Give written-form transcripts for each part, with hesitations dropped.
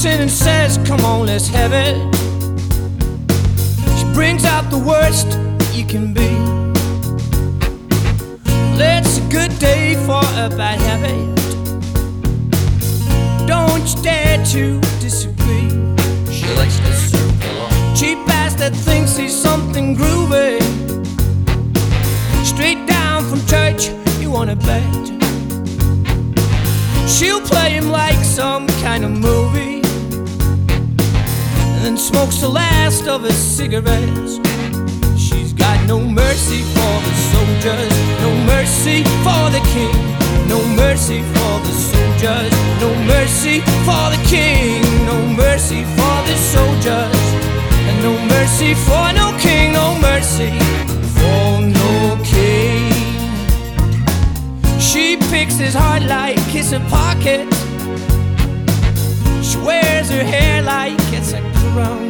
in and says, come on, let's have it. She brings out the worst that you can be. Well, it's a good day for a bad habit. Don't you dare to disagree. She likes to circle on. Cheap ass that thinks he's something groovy. Straight down from church, you wanna bet. She'll play him like some kind of movie, and then smokes the last of his cigarettes. She's got no mercy for the soldiers, no mercy for the king, no mercy for the soldiers, no mercy for the king, no mercy for the soldiers, and no mercy for no king, no mercy for no king. She picks his heart like it's a pocket. She wears her hair like it's a crown.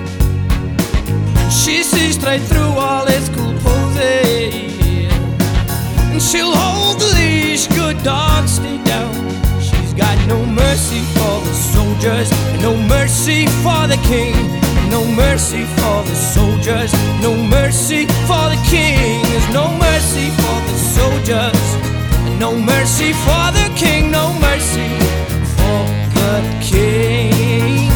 She sees straight through all his cool poses, and she'll hold the leash, good dog, stay down. She's got no mercy for the soldiers, no mercy for the king, no mercy for the soldiers, no mercy for the king. There's no mercy for the soldiers, no mercy for the king, no mercy for the king.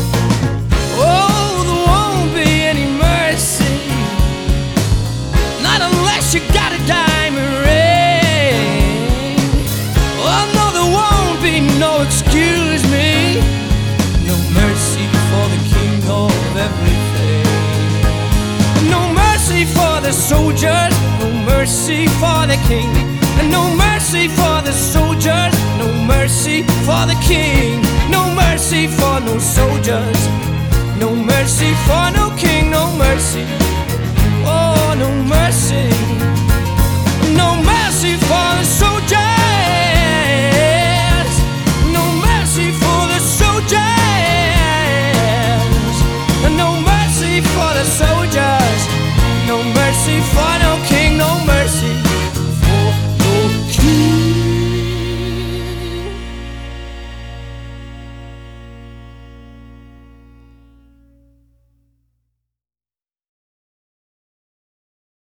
Oh, there won't be any mercy, not unless you got a diamond ring. Oh no, there won't be no excuse me, no mercy for the king of everything. No mercy for the soldiers, no mercy for the king, and no mercy for the soldiers, no mercy for the king, no mercy for no soldiers, no mercy for no king, no mercy